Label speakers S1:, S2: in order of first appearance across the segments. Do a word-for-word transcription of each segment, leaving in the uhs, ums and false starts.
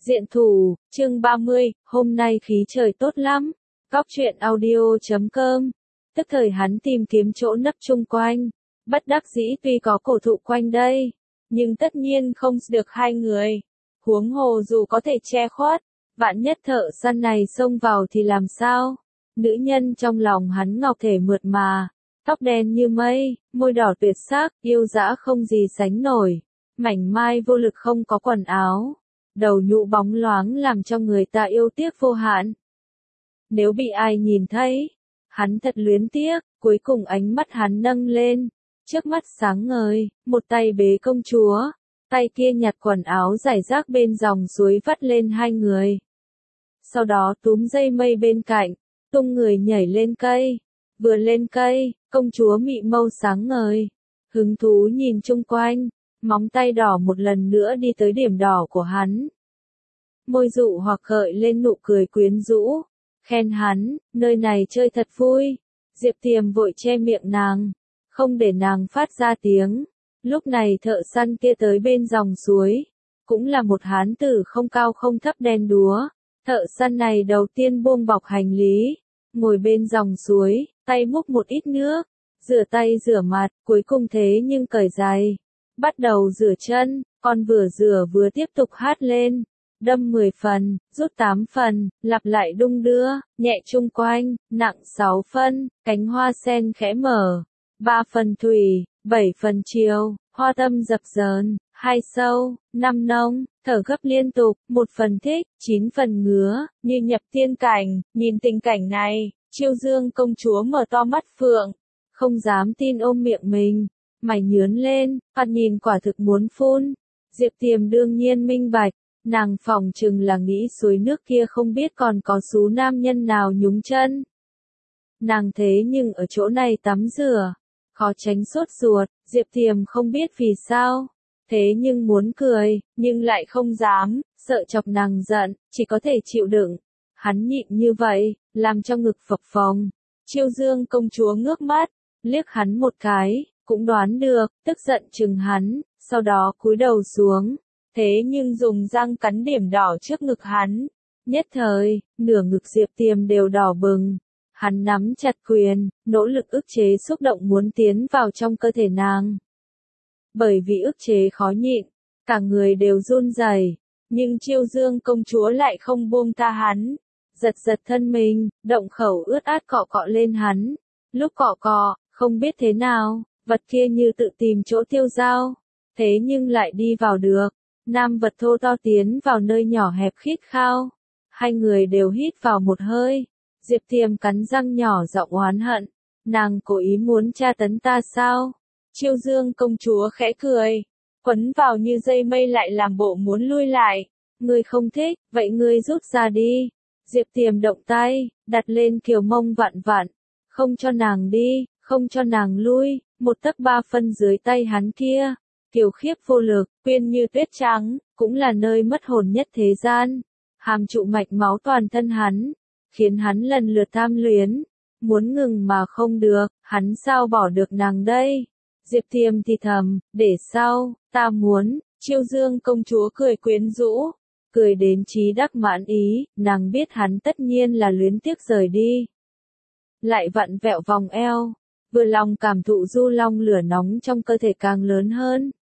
S1: Diện thủ, chương ba mươi, hôm nay khí trời tốt lắm. Góc truyện audio chấm com. Tức thời hắn tìm kiếm chỗ nấp chung quanh. Bất đắc dĩ tuy có cổ thụ quanh đây, nhưng tất nhiên không được hai người. Huống hồ dù có thể che khuất, vạn nhất thợ săn này xông vào thì làm sao? Nữ nhân trong lòng hắn ngọc thể mượt mà, tóc đen như mây, môi đỏ tuyệt sắc, yêu dã không gì sánh nổi. Mảnh mai vô lực không có quần áo, đầu nhũ bóng loáng làm cho người ta yêu tiếc vô hạn. Nếu bị ai nhìn thấy, hắn thật luyến tiếc. Cuối cùng ánh mắt hắn nâng lên, trước mắt sáng ngời, một tay bế công chúa, tay kia nhặt quần áo rải rác bên dòng suối vắt lên hai người. Sau đó túm dây mây bên cạnh, tung người nhảy lên cây. Vừa lên cây, công chúa mị mâu sáng ngời, hứng thú nhìn chung quanh, móng tay đỏ một lần nữa đi tới điểm đỏ của hắn. Môi dụ hoặc khởi lên nụ cười quyến rũ, khen hắn, nơi này chơi thật vui. Diệp Tiềm vội che miệng nàng, không để nàng phát ra tiếng. Lúc này thợ săn kia tới bên dòng suối, cũng là một hán tử không cao không thấp đen đúa. Thợ săn này đầu tiên buông bọc hành lý, ngồi bên dòng suối, tay múc một ít nước, rửa tay rửa mặt, cuối cùng thế nhưng cởi giày, bắt đầu rửa chân, còn vừa rửa vừa tiếp tục hát lên. Đâm mười phần, rút tám phần, lặp lại đung đưa, nhẹ chung quanh, nặng sáu phân, cánh hoa sen khẽ mở, ba phần thủy, bảy phần chiều, hoa tâm dập dờn, hai sâu, năm nông, thở gấp liên tục, một phần thích, chín phần ngứa, như nhập tiên cảnh. Nhìn tình cảnh này, Chiêu Dương công chúa mở to mắt phượng, không dám tin ôm miệng mình, mày nhướn lên, mặt nhìn quả thực muốn phun. Diệp Tiềm đương nhiên minh bạch. Nàng phỏng chừng là nghĩ suối nước kia không biết còn có số nam nhân nào nhúng chân. Nàng thế nhưng ở chỗ này tắm rửa, khó tránh sốt ruột. Diệp Tiềm không biết vì sao, thế nhưng muốn cười, nhưng lại không dám, sợ chọc nàng giận, chỉ có thể chịu đựng. Hắn nhịn như vậy, làm cho ngực phập phồng. Chiêu Dương công chúa ngước mắt, liếc hắn một cái, cũng đoán được, tức giận chừng hắn, sau đó cúi đầu xuống. Thế nhưng dùng răng cắn điểm đỏ trước ngực hắn. Nhất thời, nửa ngực Diệp Tiềm đều đỏ bừng. Hắn nắm chặt quyền, nỗ lực ức chế xúc động muốn tiến vào trong cơ thể nàng. Bởi vì ức chế khó nhịn, cả người đều run rẩy, nhưng Chiêu Dương công chúa lại không buông tha hắn. Giật giật thân mình, động khẩu ướt át cọ cọ lên hắn. Lúc cọ cọ, không biết thế nào, vật kia như tự tìm chỗ tiêu dao. Thế nhưng lại đi vào được. Nam vật thô to tiến vào nơi nhỏ hẹp khít khao. Hai người đều hít vào một hơi. Diệp Tiềm cắn răng nhỏ giọng oán hận. Nàng cố ý muốn tra tấn ta sao? Chiêu Dương công chúa khẽ cười, quấn vào như dây mây lại làm bộ muốn lui lại. Ngươi không thích, vậy ngươi rút ra đi. Diệp Tiềm động tay, đặt lên kiều mông vặn vặn. Không cho nàng đi, không cho nàng lui, một tấc ba phân dưới tay hắn kia. Kiều khiếp vô lực, quyên như tuyết trắng, cũng là nơi mất hồn nhất thế gian. Hàm trụ mạch máu toàn thân hắn, khiến hắn lần lượt tham luyến. Muốn ngừng mà không được, hắn sao bỏ được nàng đây? Diệp Tiềm thì thầm, để sau, ta muốn. Chiêu Dương công chúa cười quyến rũ, cười đến chí đắc mãn ý, nàng biết hắn tất nhiên là luyến tiếc rời đi. Lại vặn vẹo vòng eo, vừa lòng cảm thụ du long lửa nóng trong cơ thể càng lớn hơn.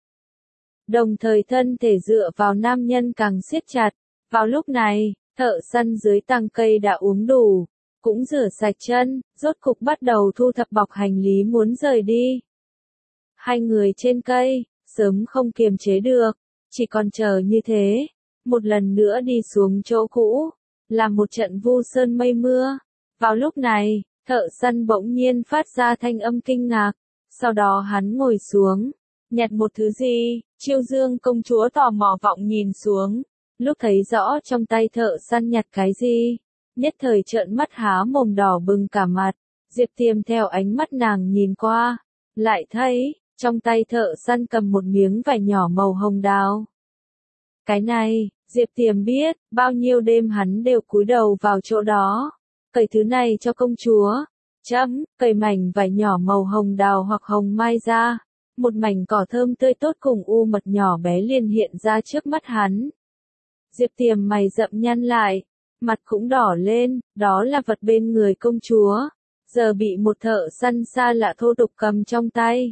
S1: Đồng thời thân thể dựa vào nam nhân càng siết chặt. Vào lúc này, thợ săn dưới tàng cây đã uống đủ, cũng rửa sạch chân, rốt cục bắt đầu thu thập bọc hành lý muốn rời đi. Hai người trên cây, sớm không kiềm chế được, chỉ còn chờ như thế, một lần nữa đi xuống chỗ cũ, làm một trận vu sơn mây mưa. Vào lúc này, thợ săn bỗng nhiên phát ra thanh âm kinh ngạc, sau đó hắn ngồi xuống, nhặt một thứ gì. Chiêu Dương công chúa tò mò vọng nhìn xuống, lúc thấy rõ trong tay thợ săn nhặt cái gì, nhất thời trợn mắt há mồm đỏ bừng cả mặt. Diệp Tiềm theo ánh mắt nàng nhìn qua, lại thấy, trong tay thợ săn cầm một miếng vải nhỏ màu hồng đào. Cái này, Diệp Tiềm biết, bao nhiêu đêm hắn đều cúi đầu vào chỗ đó, cởi thứ này cho công chúa. Chấm, cởi mảnh vải nhỏ màu hồng đào hoặc hồng mai ra. Một mảnh cỏ thơm tươi tốt cùng u mật nhỏ bé liền hiện ra trước mắt hắn. Diệp Tiềm mày rậm nhăn lại, mặt cũng đỏ lên, đó là vật bên người công chúa, giờ bị một thợ săn xa lạ thô tục cầm trong tay.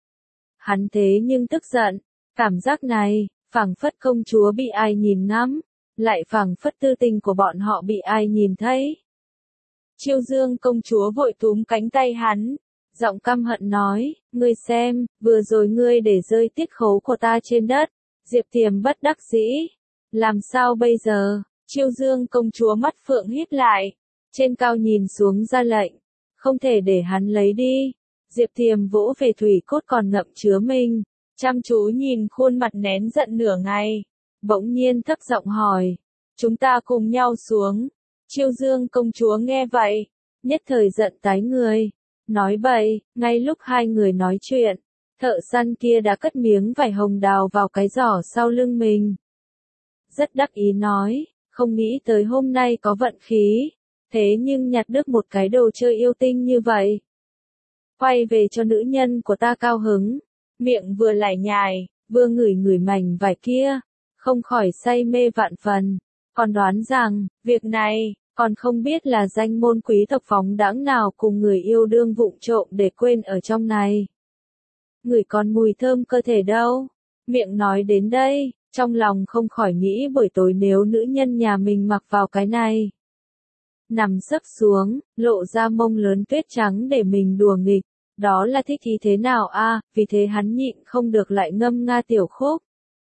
S1: Hắn thế nhưng tức giận, cảm giác này, phảng phất công chúa bị ai nhìn ngắm, lại phảng phất tư tình của bọn họ bị ai nhìn thấy. Chiêu Dương công chúa vội túm cánh tay hắn, giọng căm hận nói, ngươi xem, vừa rồi ngươi để rơi tiết khấu của ta trên đất. Diệp Tiềm bất đắc dĩ, làm sao bây giờ? Chiêu Dương công chúa mắt phượng híp lại, trên cao nhìn xuống ra lệnh, không thể để hắn lấy đi. Diệp Tiềm vỗ về thủy cốt còn ngậm chứa mình, chăm chú nhìn khuôn mặt nén giận nửa ngày, bỗng nhiên thấp giọng hỏi, chúng ta cùng nhau xuống. Chiêu Dương công chúa nghe vậy, nhất thời giận tái người, nói bậy. Ngay lúc hai người nói chuyện, thợ săn kia đã cất miếng vải hồng đào vào cái giỏ sau lưng mình. Rất đắc ý nói, không nghĩ tới hôm nay có vận khí, thế nhưng nhặt được một cái đồ chơi yêu tinh như vậy. Quay về cho nữ nhân của ta cao hứng, miệng vừa lải nhải, vừa ngửi ngửi mảnh vải kia, không khỏi say mê vạn phần, còn đoán rằng, việc này, còn không biết là danh môn quý tộc phóng đãng nào cùng người yêu đương vụng trộm để quên ở trong này. Ngửi còn mùi thơm cơ thể đâu, miệng nói đến đây, trong lòng không khỏi nghĩ buổi tối nếu nữ nhân nhà mình mặc vào cái này. Nằm sấp xuống, lộ ra mông lớn tuyết trắng để mình đùa nghịch, đó là thích ý thế nào a? À, vì thế hắn nhịn không được lại ngâm nga tiểu khúc.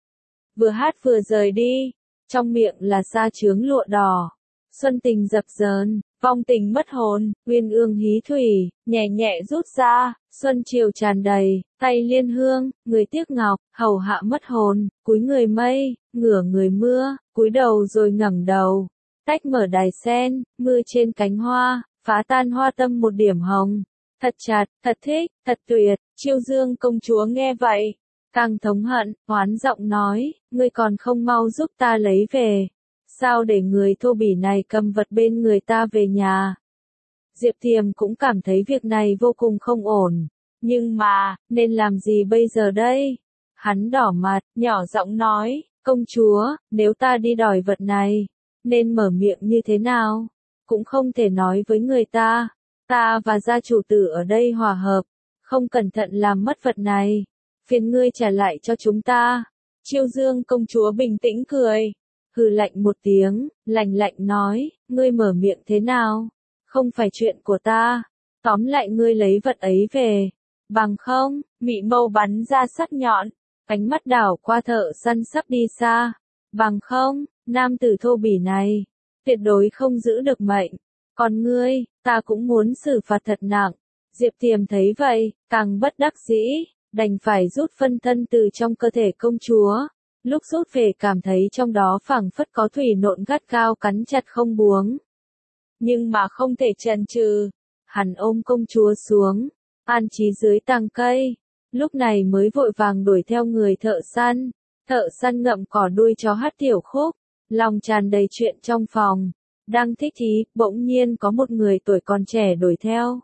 S1: Vừa hát vừa rời đi, trong miệng là sa chướng lụa đỏ, xuân tình dập dờn, vong tình mất hồn, uyên ương hí thủy, nhẹ nhẹ rút ra, xuân chiều tràn đầy, tay liên hương, người tiếc ngọc, hầu hạ mất hồn, cúi người mây, ngửa người mưa, cúi đầu rồi ngẩng đầu, tách mở đài sen, mưa trên cánh hoa, phá tan hoa tâm một điểm hồng. Thật chặt, thật thích, thật tuyệt. Chiêu Dương công chúa nghe vậy, càng thống hận, oán giọng nói, ngươi còn không mau giúp ta lấy về. Sao để người thô bỉ này cầm vật bên người ta về nhà? Diệp Tiềm cũng cảm thấy việc này vô cùng không ổn. Nhưng mà, nên làm gì bây giờ đây? Hắn đỏ mặt, nhỏ giọng nói, công chúa, nếu ta đi đòi vật này, nên mở miệng như thế nào? Cũng không thể nói với người ta, ta và gia chủ tử ở đây hòa hợp, không cẩn thận làm mất vật này, phiền ngươi trả lại cho chúng ta. Chiêu Dương công chúa bình tĩnh cười, hừ lạnh một tiếng, lạnh lạnh nói, ngươi mở miệng thế nào? Không phải chuyện của ta, tóm lại ngươi lấy vật ấy về, bằng không, mị mâu bắn ra sắc nhọn, cánh mắt đảo qua thợ săn sắp đi xa, bằng không, nam tử thô bỉ này, tuyệt đối không giữ được mệnh. Còn ngươi, ta cũng muốn xử phạt thật nặng. Diệp Tiềm thấy vậy, càng bất đắc dĩ, đành phải rút phân thân từ trong cơ thể công chúa. Lúc rút về cảm thấy trong đó phảng phất có thủy nộn gắt cao cắn chặt không buông. Nhưng mà không thể chần chừ, hắn ôm công chúa xuống, an trí dưới tàng cây. Lúc này mới vội vàng đuổi theo người thợ săn. Thợ săn ngậm cỏ đuôi chó hát tiểu khúc, lòng tràn đầy chuyện trong phòng. Đang thích ý, bỗng nhiên có một người tuổi còn trẻ đuổi theo.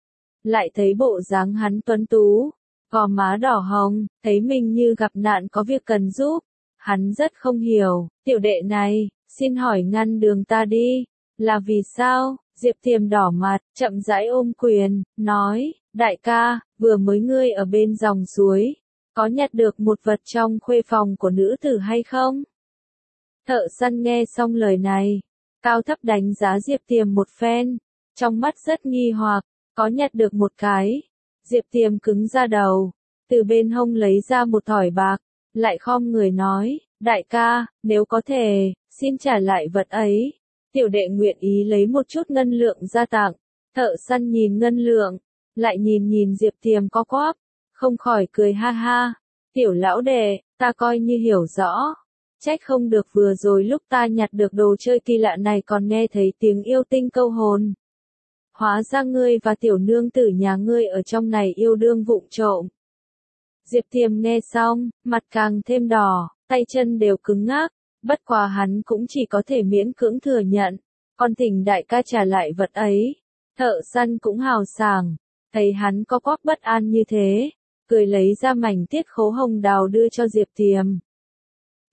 S1: Lại thấy bộ dáng hắn tuấn tú, gò má đỏ hồng, thấy mình như gặp nạn có việc cần giúp. Hắn rất không hiểu, tiểu đệ này, xin hỏi ngăn đường ta đi, là vì sao? Diệp Tiềm đỏ mặt, chậm rãi ôm quyền, nói, đại ca, vừa mới ngươi ở bên dòng suối, có nhặt được một vật trong khuê phòng của nữ tử hay không? Thợ săn nghe xong lời này, cao thấp đánh giá Diệp Tiềm một phen, trong mắt rất nghi hoặc, có nhặt được một cái. Diệp Tiềm cứng ra đầu, từ bên hông lấy ra một thỏi bạc, lại khom người nói, đại ca, nếu có thể, xin trả lại vật ấy. Tiểu đệ nguyện ý lấy một chút ngân lượng ra tặng. Thợ săn nhìn ngân lượng, lại nhìn nhìn Diệp Tiềm có quắp, không khỏi cười ha ha. Tiểu lão đệ, ta coi như hiểu rõ. Trách không được vừa rồi lúc ta nhặt được đồ chơi kỳ lạ này còn nghe thấy tiếng yêu tinh câu hồn. Hóa ra ngươi và tiểu nương tử nhà ngươi ở trong này yêu đương vụng trộm. Diệp Tiềm nghe xong, mặt càng thêm đỏ, tay chân đều cứng ngắc, bất quá hắn cũng chỉ có thể miễn cưỡng thừa nhận, còn thỉnh đại ca trả lại vật ấy. Thợ săn cũng hào sảng, thấy hắn có quắc bất an như thế, cười lấy ra mảnh tiết khố hồng đào đưa cho Diệp Tiềm.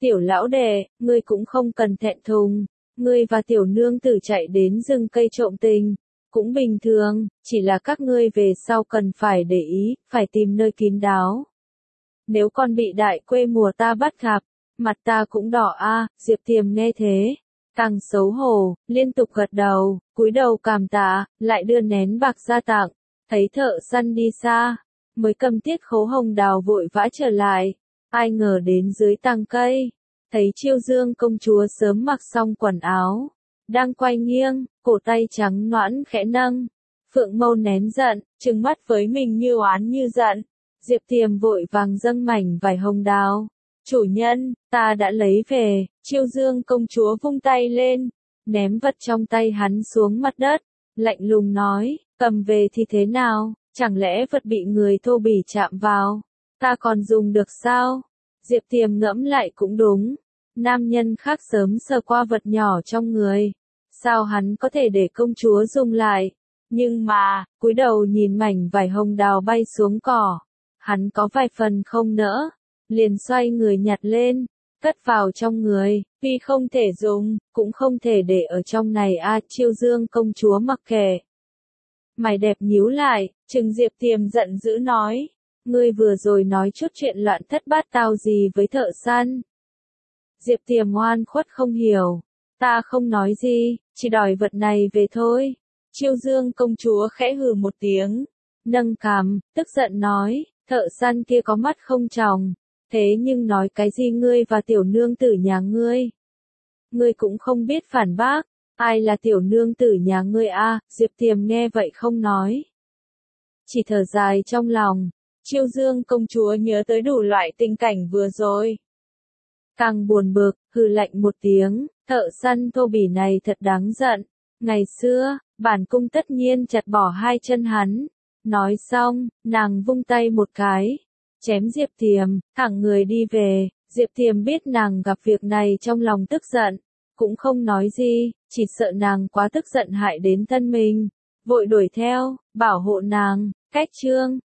S1: Tiểu lão đệ, ngươi cũng không cần thẹn thùng, ngươi và tiểu nương tử chạy đến rừng cây trộm tình, cũng bình thường, chỉ là các ngươi về sau cần phải để ý, phải tìm nơi kín đáo. Nếu con bị đại quê mùa ta bắt gặp, mặt ta cũng đỏ a. Diệp Tiềm nghe thế, càng xấu hổ, liên tục gật đầu, cúi đầu cảm tạ, lại đưa nén bạc ra tặng, thấy thợ săn đi xa, mới cầm tiết khấu hồng đào vội vã trở lại, ai ngờ đến dưới tàng cây, thấy Chiêu Dương công chúa sớm mặc xong quần áo, đang quay nghiêng, cổ tay trắng nõn khẽ nâng, phượng mâu nén giận, trừng mắt với mình như oán như giận. Diệp Tiềm vội vàng dâng mảnh vải hồng đào. Chủ nhân, ta đã lấy về. Chiêu Dương công chúa vung tay lên, ném vật trong tay hắn xuống mặt đất, lạnh lùng nói, cầm về thì thế nào, chẳng lẽ vật bị người thô bỉ chạm vào, ta còn dùng được sao? Diệp Tiềm ngẫm lại cũng đúng, nam nhân khác sớm sờ qua vật nhỏ trong người, sao hắn có thể để công chúa dùng lại? Nhưng mà, cúi đầu nhìn mảnh vải hồng đào bay xuống cỏ, hắn có vài phần không nỡ, liền xoay người nhặt lên, cất vào trong người, tuy không thể dùng, cũng không thể để ở trong này a. Chiêu Dương công chúa mặc kệ. Mày đẹp nhíu lại, trừng Diệp Tiềm giận dữ nói, ngươi vừa rồi nói chút chuyện loạn thất bát tao gì với thợ săn. Diệp Tiềm ngoan khuất không hiểu, ta không nói gì, chỉ đòi vật này về thôi. Chiêu Dương công chúa khẽ hừ một tiếng, nâng cằm, tức giận nói, thợ săn kia có mắt không tròng, thế nhưng nói cái gì ngươi và tiểu nương tử nhà ngươi? Ngươi cũng không biết phản bác, ai là tiểu nương tử nhà ngươi a? Diệp Tiềm nghe vậy không nói, chỉ thở dài trong lòng. Chiêu Dương công chúa nhớ tới đủ loại tình cảnh vừa rồi, càng buồn bực, hừ lạnh một tiếng, thợ săn thô bỉ này thật đáng giận, ngày xưa, bản cung tất nhiên chặt bỏ hai chân hắn. Nói xong, nàng vung tay một cái, chém Diệp Tiềm, thẳng người đi về. Diệp Tiềm biết nàng gặp việc này trong lòng tức giận, cũng không nói gì, chỉ sợ nàng quá tức giận hại đến thân mình, vội đuổi theo, bảo hộ nàng. Cách chương